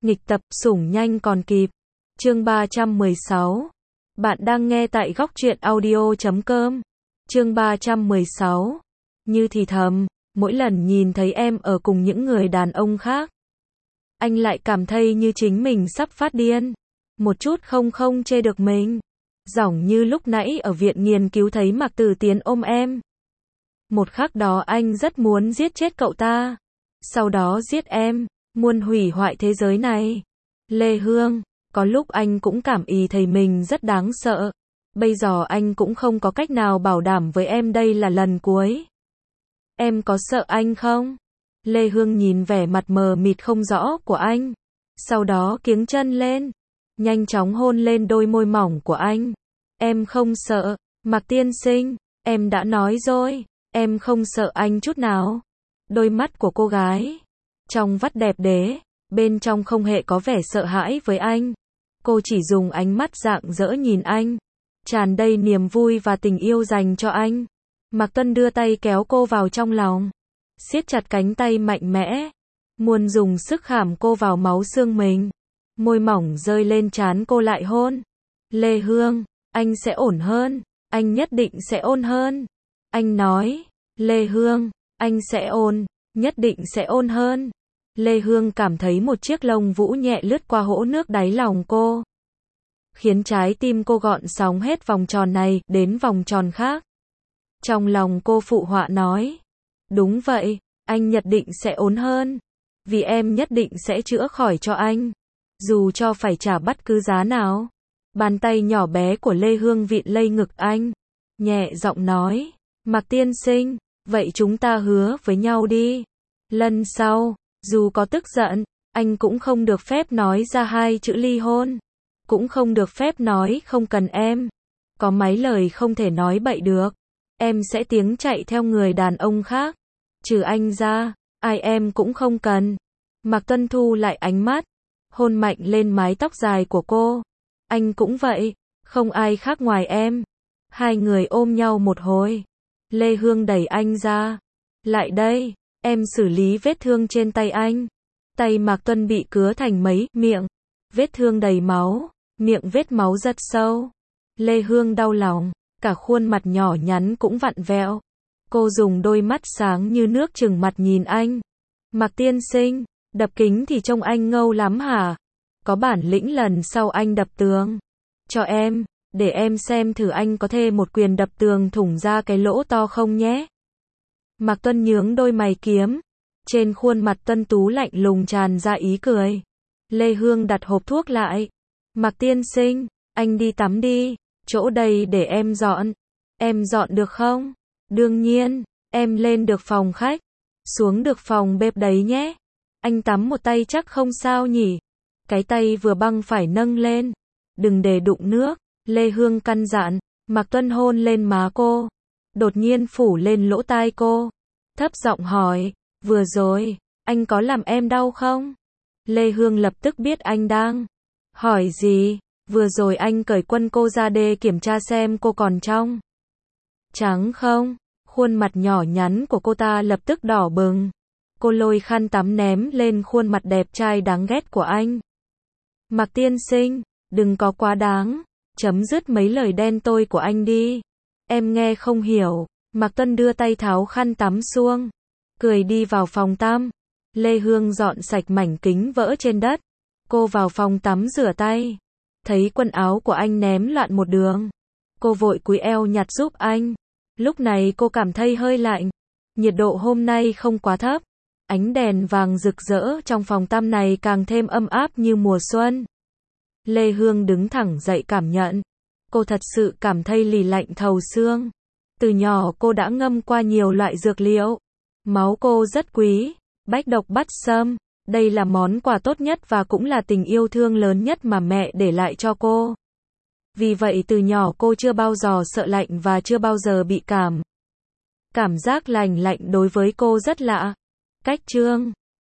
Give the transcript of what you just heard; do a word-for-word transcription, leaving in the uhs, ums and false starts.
Nghịch tập, sủng nhanh còn kịp. Chương ba trăm mười sáu. Bạn đang nghe tại góc truyện audio chấm com. Chương ba trăm mười sáu. Như thì thầm, mỗi lần nhìn thấy em ở cùng những người đàn ông khác, anh lại cảm thấy như chính mình sắp phát điên. Một chút không không chê được mình. Giỏng như lúc nãy ở viện nghiên cứu thấy Mạc Tử Tiến ôm em. Một khắc đó anh rất muốn giết chết cậu ta. Sau đó giết em, muốn hủy hoại thế giới này. Lê Hương, có lúc anh cũng cảm ý thấy mình rất đáng sợ. Bây giờ anh cũng không có cách nào bảo đảm với em đây là lần cuối. Em có sợ anh không? Lê Hương nhìn vẻ mặt mờ mịt không rõ của anh. Sau đó kiếng chân lên, nhanh chóng hôn lên đôi môi mỏng của anh. Em không sợ, Mạc tiên sinh, em đã nói rồi, em không sợ anh chút nào. Đôi mắt của cô gái trong vắt đẹp đẽ, bên trong không hề có vẻ sợ hãi với anh. Cô chỉ dùng ánh mắt rạng rỡ nhìn anh, tràn đầy niềm vui và tình yêu dành cho anh. Mạc Tuân đưa tay kéo cô vào trong lòng, siết chặt cánh tay mạnh mẽ, muốn dùng sức khảm cô vào máu xương mình. Môi mỏng rơi lên trán cô lại hôn. Lê Hương, anh sẽ ổn hơn, anh nhất định sẽ ổn hơn. Anh nói, Lê Hương, anh sẽ ổn, nhất định sẽ ổn hơn. Lê Hương cảm thấy một chiếc lông vũ nhẹ lướt qua hỗ nước đáy lòng cô, khiến trái tim cô gợn sóng hết vòng tròn này đến vòng tròn khác. Trong lòng cô phụ họa nói, đúng vậy, anh nhất định sẽ ổn hơn, vì em nhất định sẽ chữa khỏi cho anh, dù cho phải trả bất cứ giá nào. Bàn tay nhỏ bé của Lê Hương vịn lây ngực anh, nhẹ giọng nói, Mạc tiên sinh, vậy chúng ta hứa với nhau đi. Lần sau, dù có tức giận, anh cũng không được phép nói ra hai chữ ly hôn. Cũng không được phép nói không cần em. Có mấy lời không thể nói bậy được. Em sẽ tiếng chạy theo người đàn ông khác. Trừ anh ra, ai em cũng không cần. Mạc Tuân thu lại ánh mắt, hôn mạnh lên mái tóc dài của cô. Anh cũng vậy, không ai khác ngoài em. Hai người ôm nhau một hồi. Lê Hương đẩy anh ra. Lại đây, em xử lý vết thương trên tay anh. Tay Mạc Tuân bị cứa thành mấy miệng. Vết thương đầy máu, miệng vết máu rất sâu. Lê Hương đau lòng, cả khuôn mặt nhỏ nhắn cũng vặn vẹo. Cô dùng đôi mắt sáng như nước trừng mặt nhìn anh. Mạc tiên sinh, đập kính thì trông anh ngâu lắm hả? Có bản lĩnh lần sau anh đập tường cho em, để em xem thử anh có thể một quyền đập tường thủng ra cái lỗ to không nhé. Mạc Tuân nhướng đôi mày kiếm. Trên khuôn mặt Tuân tú lạnh lùng tràn ra ý cười. Lê Hương đặt hộp thuốc lại. Mạc tiên sinh, anh đi tắm đi, chỗ đây để em dọn. Em dọn được không? Đương nhiên, em lên được phòng khách, xuống được phòng bếp đấy nhé. Anh tắm một tay chắc không sao nhỉ? Cái tay vừa băng phải nâng lên, đừng để đụng nước. Lê Hương căn dặn. Mạc Tuân hôn lên má cô, đột nhiên phủ lên lỗ tai cô, thấp giọng hỏi, vừa rồi, anh có làm em đau không? Lê Hương lập tức biết anh đang hỏi gì. Vừa rồi anh cởi quân cô ra để kiểm tra xem cô còn trong trắng không? Khuôn mặt nhỏ nhắn của cô ta lập tức đỏ bừng. Cô lôi khăn tắm ném lên khuôn mặt đẹp trai đáng ghét của anh. Mạc tiên sinh, đừng có quá đáng, chấm dứt mấy lời đen tối của anh đi. Em nghe không hiểu. Mạc Tuân đưa tay tháo khăn tắm xuống, cười đi vào phòng tắm. Lê Hương dọn sạch mảnh kính vỡ trên đất. Cô vào phòng tắm rửa tay, thấy quần áo của anh ném loạn một đường. Cô vội cúi eo nhặt giúp anh. Lúc này cô cảm thấy hơi lạnh. Nhiệt độ hôm nay không quá thấp. Ánh đèn vàng rực rỡ trong phòng tắm này càng thêm ấm áp như mùa xuân. Lê Hương đứng thẳng dậy cảm nhận. Cô thật sự cảm thấy lì lạnh thấu xương. Từ nhỏ cô đã ngâm qua nhiều loại dược liệu. Máu cô rất quý. Bách độc bát sâm. Đây là món quà tốt nhất và cũng là tình yêu thương lớn nhất mà mẹ để lại cho cô. Vì vậy từ nhỏ cô chưa bao giờ sợ lạnh và chưa bao giờ bị cảm. Cảm giác lành lạnh đối với cô rất lạ. Cách chương